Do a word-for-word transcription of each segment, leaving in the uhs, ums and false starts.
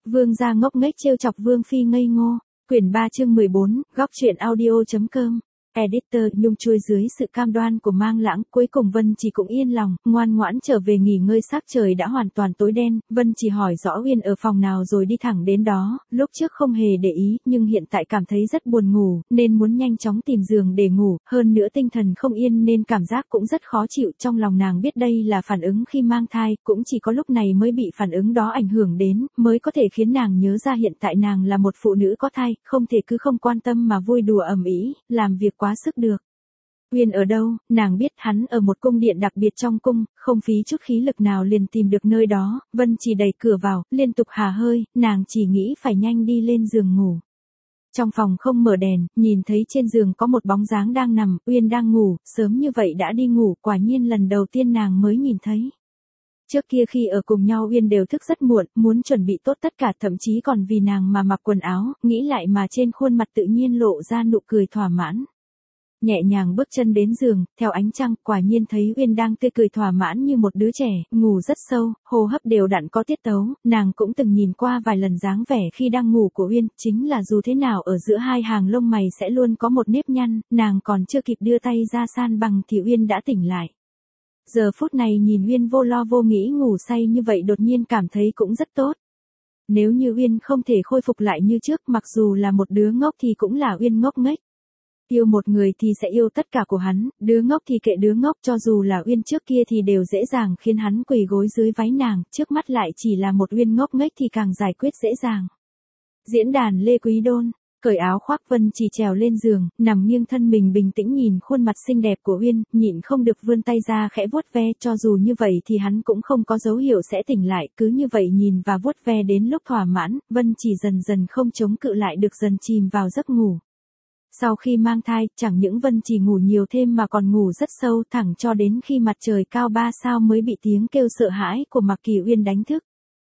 Vương gia ngốc nghếch trêu chọc Vương phi ngây ngô. Quyển ba chương mười bốn, góc truyện audio.com. Editor Nhung chui dưới sự cam đoan của Mang Lãng, cuối cùng Vân Chỉ cũng yên lòng, ngoan ngoãn trở về nghỉ ngơi. Sắc trời đã hoàn toàn tối đen, Vân Chỉ hỏi rõ Uyên ở phòng nào rồi đi thẳng đến đó, lúc trước không hề để ý, nhưng hiện tại cảm thấy rất buồn ngủ, nên muốn nhanh chóng tìm giường để ngủ, hơn nữa tinh thần không yên nên cảm giác cũng rất khó chịu. Trong lòng nàng biết đây là phản ứng khi mang thai, cũng chỉ có lúc này mới bị phản ứng đó ảnh hưởng đến, mới có thể khiến nàng nhớ ra hiện tại nàng là một phụ nữ có thai, không thể cứ không quan tâm mà vui đùa ầm ĩ, làm việc quá sức được. Uyên ở đâu? Nàng biết hắn ở một cung điện đặc biệt trong cung, không phí chút khí lực nào liền tìm được nơi đó. Vân Chỉ đẩy cửa vào, liên tục hà hơi, nàng chỉ nghĩ phải nhanh đi lên giường ngủ. Trong phòng không mở đèn, nhìn thấy trên giường có một bóng dáng đang nằm, Uyên đang ngủ, sớm như vậy đã đi ngủ, quả nhiên lần đầu tiên nàng mới nhìn thấy. Trước kia khi ở cùng nhau Uyên đều thức rất muộn, muốn chuẩn bị tốt tất cả, thậm chí còn vì nàng mà mặc quần áo, nghĩ lại mà trên khuôn mặt tự nhiên lộ ra nụ cười thỏa mãn. Nhẹ nhàng bước chân đến giường, theo ánh trăng, quả nhiên thấy Uyên đang tươi cười thỏa mãn như một đứa trẻ, ngủ rất sâu, hô hấp đều đặn có tiết tấu. Nàng cũng từng nhìn qua vài lần dáng vẻ khi đang ngủ của Uyên, chính là dù thế nào ở giữa hai hàng lông mày sẽ luôn có một nếp nhăn, nàng còn chưa kịp đưa tay ra san bằng thì Uyên đã tỉnh lại. Giờ phút này nhìn Uyên vô lo vô nghĩ ngủ say như vậy đột nhiên cảm thấy cũng rất tốt. Nếu như Uyên không thể khôi phục lại như trước, mặc dù là một đứa ngốc thì cũng là Uyên ngốc nghếch. Yêu một người thì sẽ yêu tất cả của hắn, đứa ngốc thì kệ đứa ngốc, cho dù là Uyên trước kia thì đều dễ dàng khiến hắn quỳ gối dưới váy nàng, trước mắt lại chỉ là một Uyên ngốc nghếch thì càng giải quyết dễ dàng. Diễn đàn Lê Quý Đôn, cởi áo khoác Vân Chỉ trèo lên giường, nằm nghiêng thân mình bình tĩnh nhìn khuôn mặt xinh đẹp của Uyên, nhịn không được vươn tay ra khẽ vuốt ve, cho dù như vậy thì hắn cũng không có dấu hiệu sẽ tỉnh lại, cứ như vậy nhìn và vuốt ve đến lúc thỏa mãn, Vân Chỉ dần dần không chống cự lại được, dần chìm vào giấc ngủ. Sau khi mang thai, chẳng những Vân Chỉ ngủ nhiều thêm mà còn ngủ rất sâu, thẳng cho đến khi mặt trời cao ba sao mới bị tiếng kêu sợ hãi của Mạc Kỳ Uyên đánh thức.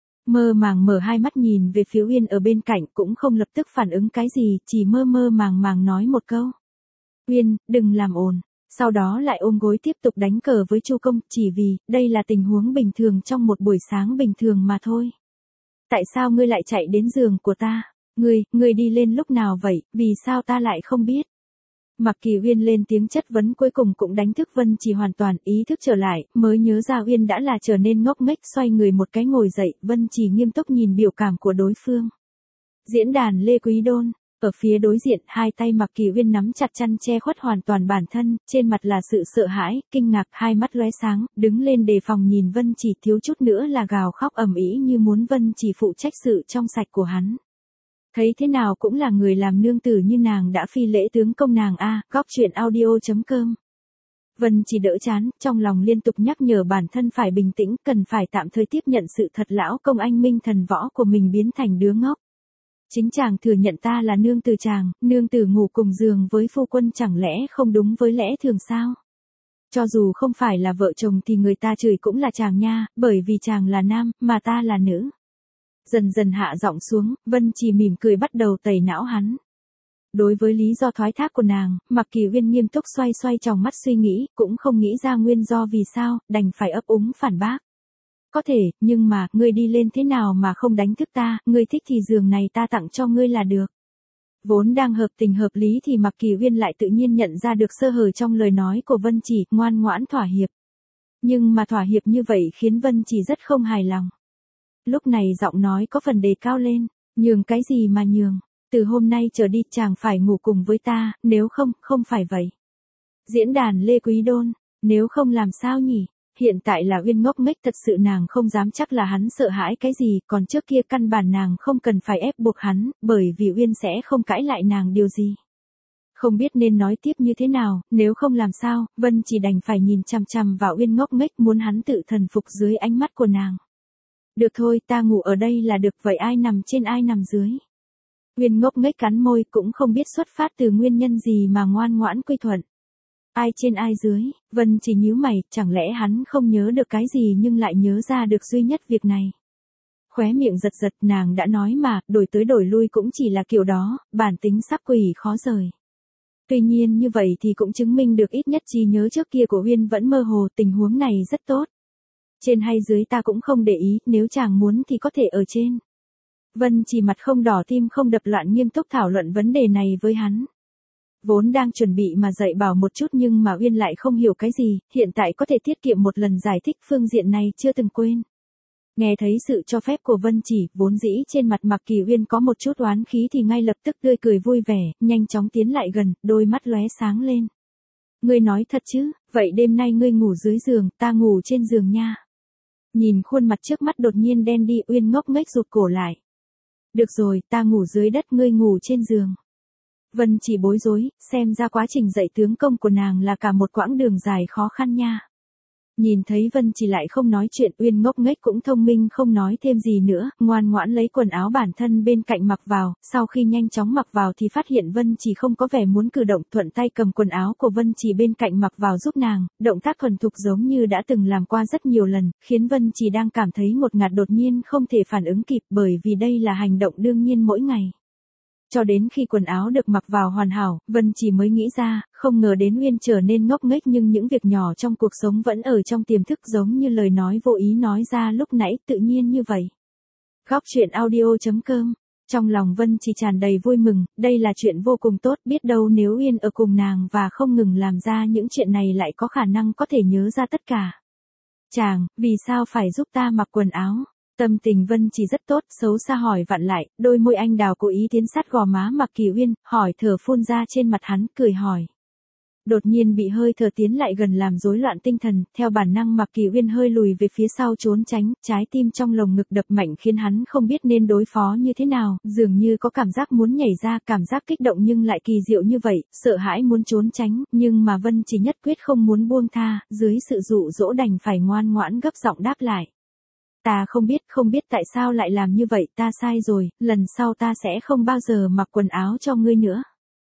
Mơ màng mở hai mắt nhìn về phía Uyên ở bên cạnh, cũng không lập tức phản ứng cái gì, chỉ mơ mơ màng màng nói một câu. Uyên, đừng làm ồn. Sau đó lại ôm gối tiếp tục đánh cờ với Chu Công, chỉ vì, đây là tình huống bình thường trong một buổi sáng bình thường mà thôi. Tại sao ngươi lại chạy đến giường của ta? Ngươi, ngươi đi lên lúc nào vậy, vì sao ta lại không biết? Mạc Kỳ Uyên lên tiếng chất vấn, cuối cùng cũng đánh thức Vân Chỉ hoàn toàn, ý thức trở lại, mới nhớ ra Uyên đã là trở nên ngốc nghếch, xoay người một cái ngồi dậy, Vân Chỉ nghiêm túc nhìn biểu cảm của đối phương. Diễn đàn Lê Quý Đôn, ở phía đối diện, hai tay Mạc Kỳ Uyên nắm chặt chăn che khuất hoàn toàn bản thân, trên mặt là sự sợ hãi, kinh ngạc, hai mắt lóe sáng, đứng lên đề phòng nhìn Vân Chỉ, thiếu chút nữa là gào khóc ầm ĩ như muốn Vân Chỉ phụ trách sự trong sạch của hắn. Thấy thế nào cũng là người làm nương tử như nàng đã phi lễ tướng công nàng a. Góc truyện audio.com. Vân Chỉ đỡ chán, trong lòng liên tục nhắc nhở bản thân phải bình tĩnh, cần phải tạm thời tiếp nhận sự thật lão công anh minh thần võ của mình biến thành đứa ngốc. Chính chàng thừa nhận ta là nương tử chàng, nương tử ngủ cùng giường với phu quân chẳng lẽ không đúng với lẽ thường sao? Cho dù không phải là vợ chồng thì người ta chửi cũng là chàng nha, bởi vì chàng là nam, mà ta là nữ. Dần dần hạ giọng xuống, Vân Chỉ mỉm cười bắt đầu tẩy não hắn. Đối với lý do thoái thác của nàng, Mạc Kỳ Uyên nghiêm túc xoay xoay tròng mắt suy nghĩ, cũng không nghĩ ra nguyên do vì sao, đành phải ấp úng phản bác. Có thể, nhưng mà, ngươi đi lên thế nào mà không đánh thức ta, ngươi thích thì giường này ta tặng cho ngươi là được. Vốn đang hợp tình hợp lý thì Mạc Kỳ Uyên lại tự nhiên nhận ra được sơ hở trong lời nói của Vân Chỉ, ngoan ngoãn thỏa hiệp. Nhưng mà thỏa hiệp như vậy khiến Vân Chỉ rất không hài lòng. Lúc này giọng nói có phần đề cao lên, nhường cái gì mà nhường, từ hôm nay trở đi chàng phải ngủ cùng với ta, nếu không, không phải vậy. Diễn đàn Lê Quý Đôn, nếu không làm sao nhỉ, hiện tại là Uyên ngốc nghếch thật sự, nàng không dám chắc là hắn sợ hãi cái gì, còn trước kia căn bản nàng không cần phải ép buộc hắn, bởi vì Uyên sẽ không cãi lại nàng điều gì. Không biết nên nói tiếp như thế nào, nếu không làm sao, Vân chỉ đành phải nhìn chằm chằm vào Uyên ngốc nghếch, muốn hắn tự thần phục dưới ánh mắt của nàng. Được thôi, ta ngủ ở đây là được, vậy ai nằm trên ai nằm dưới. Uyên ngốc nghếch cắn môi, cũng không biết xuất phát từ nguyên nhân gì mà ngoan ngoãn quy thuận. Ai trên ai dưới, Vân chỉ nhíu mày, chẳng lẽ hắn không nhớ được cái gì nhưng lại nhớ ra được duy nhất việc này. Khóe miệng giật giật, nàng đã nói mà, đổi tới đổi lui cũng chỉ là kiểu đó, bản tính sắp quỷ khó rời. Tuy nhiên như vậy thì cũng chứng minh được ít nhất trí nhớ trước kia của Uyên vẫn mơ hồ, tình huống này rất tốt. Trên hay dưới ta cũng không để ý, nếu chàng muốn thì có thể ở trên. Vân chỉ mặt không đỏ tim không đập loạn nghiêm túc thảo luận vấn đề này với hắn. Vốn đang chuẩn bị mà dạy bảo một chút nhưng mà Uyên lại không hiểu cái gì, hiện tại có thể tiết kiệm một lần giải thích phương diện này chưa từng quên. Nghe thấy sự cho phép của Vân chỉ, vốn dĩ trên mặt Mạc Kỳ Uyên có một chút oán khí thì ngay lập tức tươi cười vui vẻ, nhanh chóng tiến lại gần, đôi mắt lóe sáng lên. Ngươi nói thật chứ, vậy đêm nay ngươi ngủ dưới giường, ta ngủ trên giường nha. Nhìn khuôn mặt trước mắt đột nhiên đen đi, Uyên ngốc nghếch rụt cổ lại. Được rồi, ta ngủ dưới đất, ngươi ngủ trên giường. Vân chỉ bối rối, xem ra quá trình dạy tướng công của nàng là cả một quãng đường dài khó khăn nha. Nhìn thấy Vân chỉ lại không nói chuyện, Uyên ngốc nghếch cũng thông minh không nói thêm gì nữa, ngoan ngoãn lấy quần áo bản thân bên cạnh mặc vào, sau khi nhanh chóng mặc vào thì phát hiện Vân chỉ không có vẻ muốn cử động, thuận tay cầm quần áo của Vân chỉ bên cạnh mặc vào giúp nàng, động tác thuần thục giống như đã từng làm qua rất nhiều lần, khiến Vân chỉ đang cảm thấy một ngạt đột nhiên không thể phản ứng kịp bởi vì đây là hành động đương nhiên mỗi ngày. Cho đến khi quần áo được mặc vào hoàn hảo, Vân chỉ mới nghĩ ra, không ngờ đến Uyên trở nên ngốc nghếch nhưng những việc nhỏ trong cuộc sống vẫn ở trong tiềm thức giống như lời nói vô ý nói ra lúc nãy tự nhiên như vậy. Góc truyện audio chấm com. Trong lòng Vân chỉ tràn đầy vui mừng, đây là chuyện vô cùng tốt, biết đâu nếu Uyên ở cùng nàng và không ngừng làm ra những chuyện này lại có khả năng có thể nhớ ra tất cả. Chàng, vì sao phải giúp ta mặc quần áo? Tâm tình Vân chỉ rất tốt, xấu xa hỏi vặn lại, đôi môi anh đào cố ý tiến sát gò má Mạc Kỳ Uyên, hỏi thở phun ra trên mặt hắn, cười hỏi. Đột nhiên bị hơi thở tiến lại gần làm rối loạn tinh thần, theo bản năng Mạc Kỳ Uyên hơi lùi về phía sau trốn tránh, trái tim trong lồng ngực đập mạnh khiến hắn không biết nên đối phó như thế nào, dường như có cảm giác muốn nhảy ra, cảm giác kích động nhưng lại kỳ diệu như vậy, sợ hãi muốn trốn tránh, nhưng mà Vân chỉ nhất quyết không muốn buông tha, dưới sự dụ dỗ đành phải ngoan ngoãn gấp giọng đáp lại. Ta không biết, không biết tại sao lại làm như vậy, ta sai rồi, lần sau ta sẽ không bao giờ mặc quần áo cho ngươi nữa.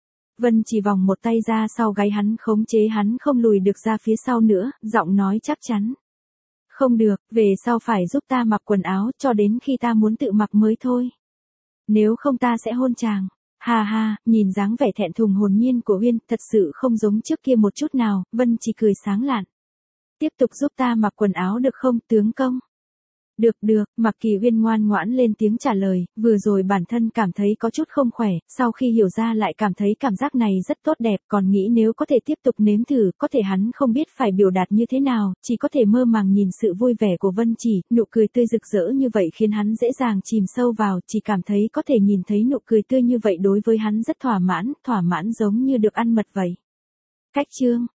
Vân chỉ vòng một tay ra sau gáy hắn khống chế hắn không lùi được ra phía sau nữa, giọng nói chắc chắn. Không được, về sau phải giúp ta mặc quần áo cho đến khi ta muốn tự mặc mới thôi. Nếu không ta sẽ hôn chàng. Ha ha, nhìn dáng vẻ thẹn thùng hồn nhiên của Uyên, thật sự không giống trước kia một chút nào, Vân chỉ cười sáng lạn. Tiếp tục giúp ta mặc quần áo được không, tướng công? Được được, Mạc Kỳ Uyên ngoan ngoãn lên tiếng trả lời, vừa rồi bản thân cảm thấy có chút không khỏe, sau khi hiểu ra lại cảm thấy cảm giác này rất tốt đẹp, còn nghĩ nếu có thể tiếp tục nếm thử, có thể hắn không biết phải biểu đạt như thế nào, chỉ có thể mơ màng nhìn sự vui vẻ của Vân chỉ, nụ cười tươi rực rỡ như vậy khiến hắn dễ dàng chìm sâu vào, chỉ cảm thấy có thể nhìn thấy nụ cười tươi như vậy đối với hắn rất thỏa mãn, thỏa mãn giống như được ăn mật vậy. Cách chương